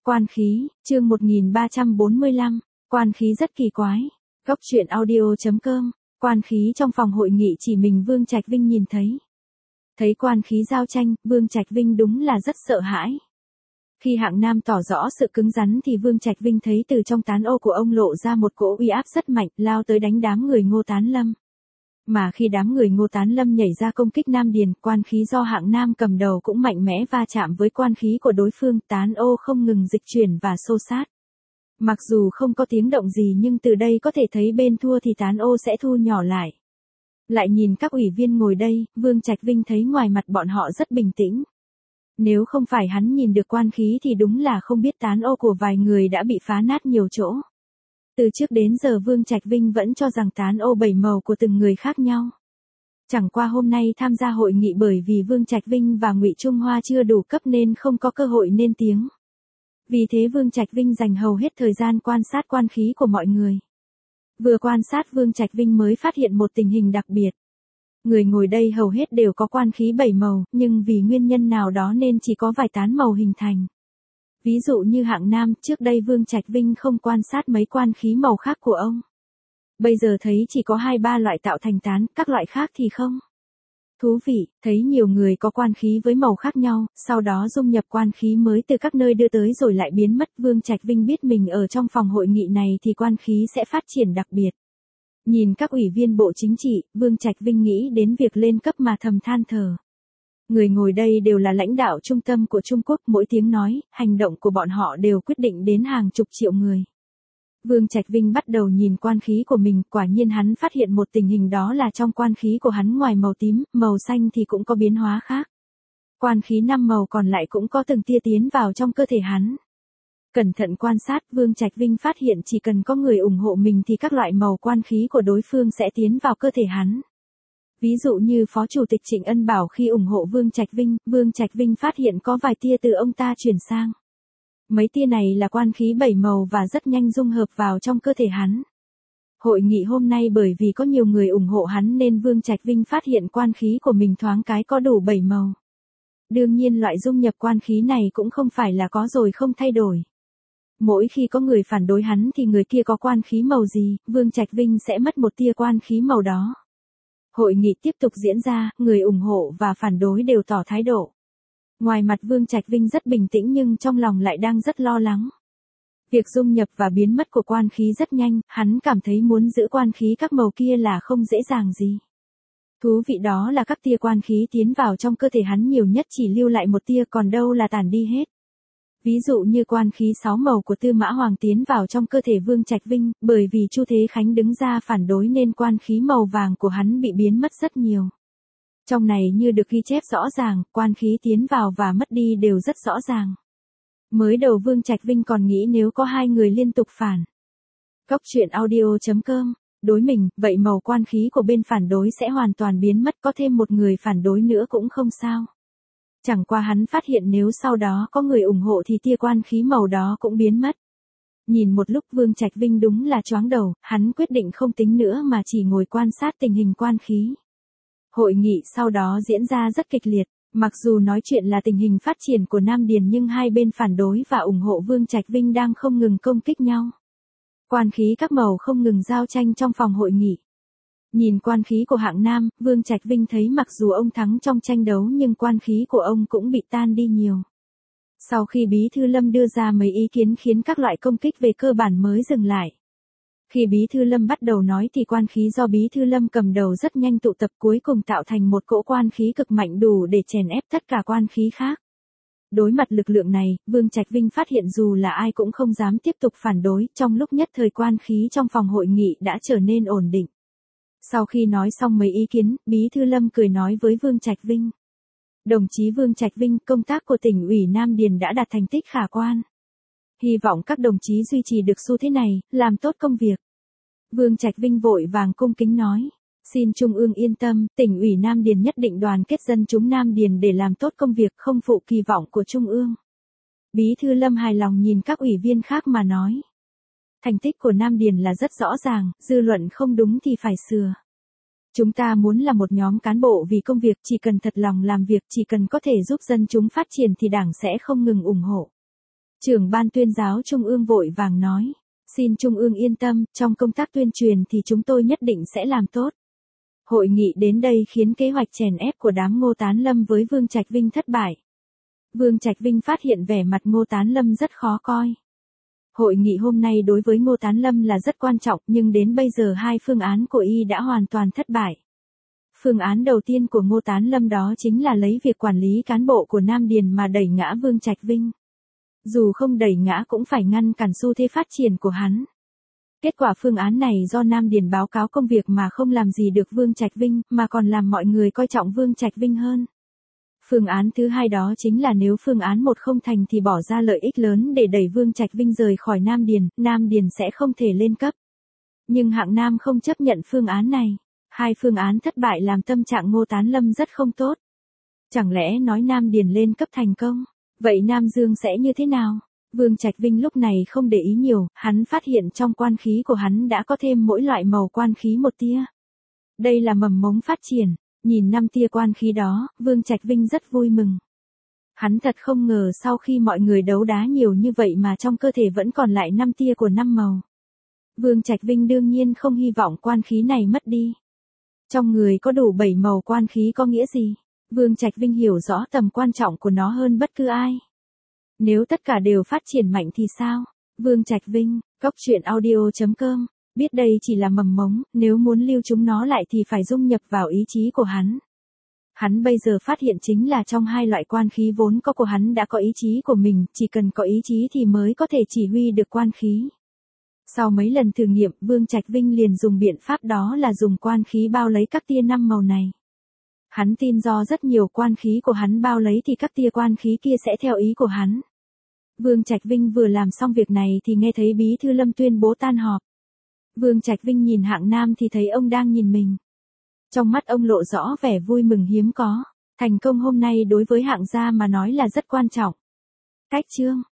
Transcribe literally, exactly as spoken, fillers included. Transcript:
Quan khí, chương một nghìn ba trăm bốn mươi lăm, quan khí rất kỳ quái. Góc truyện audio.com, quan khí trong phòng hội nghị chỉ mình Vương Trạch Vinh nhìn thấy. Thấy quan khí giao tranh, Vương Trạch Vinh đúng là rất sợ hãi. Khi Hạng Nam tỏ rõ sự cứng rắn thì Vương Trạch Vinh thấy từ trong tán ô của ông lộ ra một cỗ uy áp rất mạnh, lao tới đánh đám người Ngô Tán Lâm. Mà khi đám người Ngô Tán Lâm nhảy ra công kích Nam Điền, quan khí do Hạng Nam cầm đầu cũng mạnh mẽ va chạm với quan khí của đối phương, tán ô không ngừng dịch chuyển và xô sát. Mặc dù không có tiếng động gì nhưng từ đây có thể thấy bên thua thì tán ô sẽ thu nhỏ lại. Lại nhìn các ủy viên ngồi đây, Vương Trạch Vinh thấy ngoài mặt bọn họ rất bình tĩnh. Nếu không phải hắn nhìn được quan khí thì đúng là không biết tán ô của vài người đã bị phá nát nhiều chỗ. Từ trước đến giờ Vương Trạch Vinh vẫn cho rằng tán ô bảy màu của từng người khác nhau. Chẳng qua hôm nay tham gia hội nghị bởi vì Vương Trạch Vinh và Ngụy Trung Hoa chưa đủ cấp nên không có cơ hội nên tiếng. Vì thế Vương Trạch Vinh dành hầu hết thời gian quan sát quan khí của mọi người. Vừa quan sát Vương Trạch Vinh mới phát hiện một tình hình đặc biệt. Người ngồi đây hầu hết đều có quan khí bảy màu, nhưng vì nguyên nhân nào đó nên chỉ có vài tán màu hình thành. Ví dụ như Hạng Nam, trước đây Vương Trạch Vinh không quan sát mấy quan khí màu khác của ông. Bây giờ thấy chỉ có hai ba loại tạo thành tán, các loại khác thì không. Thú vị, thấy nhiều người có quan khí với màu khác nhau, sau đó dung nhập quan khí mới từ các nơi đưa tới rồi lại biến mất. Vương Trạch Vinh biết mình ở trong phòng hội nghị này thì quan khí sẽ phát triển đặc biệt. Nhìn các ủy viên bộ chính trị, Vương Trạch Vinh nghĩ đến việc lên cấp mà thầm than thở. Người ngồi đây đều là lãnh đạo trung tâm của Trung Quốc, mỗi tiếng nói, hành động của bọn họ đều quyết định đến hàng chục triệu người. Vương Trạch Vinh bắt đầu nhìn quan khí của mình, quả nhiên hắn phát hiện một tình hình đó là trong quan khí của hắn ngoài màu tím, màu xanh thì cũng có biến hóa khác. Quan khí năm màu còn lại cũng có từng tia tiến vào trong cơ thể hắn. Cẩn thận quan sát, Vương Trạch Vinh phát hiện chỉ cần có người ủng hộ mình thì các loại màu quan khí của đối phương sẽ tiến vào cơ thể hắn. Ví dụ như Phó Chủ tịch Trịnh Ân Bảo khi ủng hộ Vương Trạch Vinh, Vương Trạch Vinh phát hiện có vài tia từ ông ta chuyển sang. Mấy tia này là quan khí bảy màu và rất nhanh dung hợp vào trong cơ thể hắn. Hội nghị hôm nay bởi vì có nhiều người ủng hộ hắn nên Vương Trạch Vinh phát hiện quan khí của mình thoáng cái có đủ bảy màu. Đương nhiên loại dung nhập quan khí này cũng không phải là có rồi không thay đổi. Mỗi khi có người phản đối hắn thì người kia có quan khí màu gì, Vương Trạch Vinh sẽ mất một tia quan khí màu đó. Hội nghị tiếp tục diễn ra, người ủng hộ và phản đối đều tỏ thái độ. Ngoài mặt Vương Trạch Vinh rất bình tĩnh nhưng trong lòng lại đang rất lo lắng. Việc dung nhập và biến mất của quan khí rất nhanh, hắn cảm thấy muốn giữ quan khí các màu kia là không dễ dàng gì. Thú vị đó là các tia quan khí tiến vào trong cơ thể hắn nhiều nhất chỉ lưu lại một tia, còn đâu là tản đi hết. Ví dụ như quan khí sáu màu của Tư Mã Hoàng tiến vào trong cơ thể Vương Trạch Vinh, bởi vì Chu Thế Khánh đứng ra phản đối nên quan khí màu vàng của hắn bị biến mất rất nhiều. Trong này như được ghi chép rõ ràng, quan khí tiến vào và mất đi đều rất rõ ràng. Mới đầu Vương Trạch Vinh còn nghĩ nếu có hai người liên tục phản. Góc truyện audio.com, đối mình, vậy màu quan khí của bên phản đối sẽ hoàn toàn biến mất, có thêm một người phản đối nữa cũng không sao. Chẳng qua hắn phát hiện nếu sau đó có người ủng hộ thì tia quan khí màu đó cũng biến mất. Nhìn một lúc Vương Trạch Vinh đúng là choáng đầu, hắn quyết định không tính nữa mà chỉ ngồi quan sát tình hình quan khí. Hội nghị sau đó diễn ra rất kịch liệt, mặc dù nói chuyện là tình hình phát triển của Nam Điền nhưng hai bên phản đối và ủng hộ Vương Trạch Vinh đang không ngừng công kích nhau. Quan khí các màu không ngừng giao tranh trong phòng hội nghị. Nhìn quan khí của Hạng Nam, Vương Trạch Vinh thấy mặc dù ông thắng trong tranh đấu nhưng quan khí của ông cũng bị tan đi nhiều. Sau khi Bí Thư Lâm đưa ra mấy ý kiến khiến các loại công kích về cơ bản mới dừng lại. Khi Bí Thư Lâm bắt đầu nói thì quan khí do Bí Thư Lâm cầm đầu rất nhanh tụ tập cuối cùng tạo thành một cỗ quan khí cực mạnh đủ để chèn ép tất cả quan khí khác. Đối mặt lực lượng này, Vương Trạch Vinh phát hiện dù là ai cũng không dám tiếp tục phản đối, trong lúc nhất thời quan khí trong phòng hội nghị đã trở nên ổn định. Sau khi nói xong mấy ý kiến, Bí Thư Lâm cười nói với Vương Trạch Vinh. Đồng chí Vương Trạch Vinh, công tác của tỉnh ủy Nam Điền đã đạt thành tích khả quan. Hy vọng các đồng chí duy trì được xu thế này, làm tốt công việc. Vương Trạch Vinh vội vàng cung kính nói. Xin Trung ương yên tâm, tỉnh ủy Nam Điền nhất định đoàn kết dân chúng Nam Điền để làm tốt công việc không phụ kỳ vọng của Trung ương. Bí Thư Lâm hài lòng nhìn các ủy viên khác mà nói. Thành tích của Nam Điền là rất rõ ràng, dư luận không đúng thì phải sửa. Chúng ta muốn là một nhóm cán bộ vì công việc, chỉ cần thật lòng làm việc, chỉ cần có thể giúp dân chúng phát triển thì đảng sẽ không ngừng ủng hộ. Trưởng ban tuyên giáo Trung ương vội vàng nói. Xin Trung ương yên tâm, trong công tác tuyên truyền thì chúng tôi nhất định sẽ làm tốt. Hội nghị đến đây khiến kế hoạch chèn ép của đám Ngô Tán Lâm với Vương Trạch Vinh thất bại. Vương Trạch Vinh phát hiện vẻ mặt Ngô Tán Lâm rất khó coi. Hội nghị hôm nay đối với Ngô Tán Lâm là rất quan trọng, nhưng đến bây giờ hai phương án của y đã hoàn toàn thất bại. Phương án đầu tiên của Ngô Tán Lâm đó chính là lấy việc quản lý cán bộ của Nam Điền mà đẩy ngã Vương Trạch Vinh. Dù không đẩy ngã cũng phải ngăn cản xu thế phát triển của hắn. Kết quả phương án này do Nam Điền báo cáo công việc mà không làm gì được Vương Trạch Vinh, mà còn làm mọi người coi trọng Vương Trạch Vinh hơn. Phương án thứ hai đó chính là nếu phương án một không thành thì bỏ ra lợi ích lớn để đẩy Vương Trạch Vinh rời khỏi Nam Điền, Nam Điền sẽ không thể lên cấp. Nhưng hạng Nam không chấp nhận phương án này. Hai phương án thất bại làm tâm trạng Ngô Tán Lâm rất không tốt. Chẳng lẽ nói Nam Điền lên cấp thành công, vậy Nam Dương sẽ như thế nào? Vương Trạch Vinh lúc này không để ý nhiều, hắn phát hiện trong quan khí của hắn đã có thêm mỗi loại màu quan khí một tia. Đây là mầm mống phát triển, nhìn năm tia quan khí đó, Vương Trạch Vinh rất vui mừng. Hắn thật không ngờ sau khi mọi người đấu đá nhiều như vậy mà trong cơ thể vẫn còn lại năm tia của năm màu. Vương Trạch Vinh đương nhiên không hy vọng quan khí này mất đi. Trong người có đủ bảy màu quan khí có nghĩa gì? Vương Trạch Vinh hiểu rõ tầm quan trọng của nó hơn bất cứ ai. Nếu tất cả đều phát triển mạnh thì sao? Vương Trạch Vinh, cốc truyện audio chấm com, biết đây chỉ là mầm mống, nếu muốn lưu chúng nó lại thì phải dung nhập vào ý chí của hắn. Hắn bây giờ phát hiện chính là trong hai loại quan khí vốn có của hắn đã có ý chí của mình, chỉ cần có ý chí thì mới có thể chỉ huy được quan khí. Sau mấy lần thử nghiệm, Vương Trạch Vinh liền dùng biện pháp đó là dùng quan khí bao lấy các tia năm màu này. Hắn tin do rất nhiều quan khí của hắn bao lấy thì các tia quan khí kia sẽ theo ý của hắn. Vương Trạch Vinh vừa làm xong việc này thì nghe thấy Bí thư Lâm tuyên bố tan họp. Vương Trạch Vinh nhìn hạng Nam thì thấy ông đang nhìn mình. Trong mắt ông lộ rõ vẻ vui mừng hiếm có. Thành công hôm nay đối với hạng gia mà nói là rất quan trọng. Cách chương